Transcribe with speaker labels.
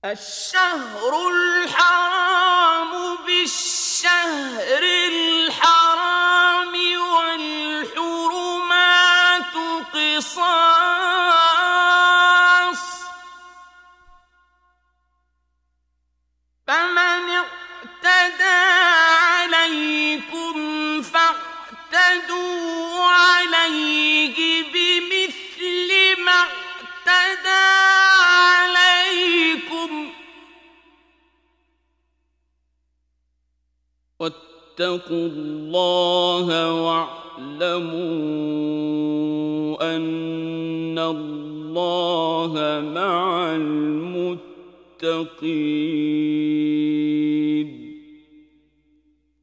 Speaker 1: الشهر الحرام بالشهر الحرام والحرمات قصاص، فمن اعتدى عليكم فاعتدوا عليه بمثل ما اعتدى عليكم، واتقوا الله واعلموا أن الله مع المتقين.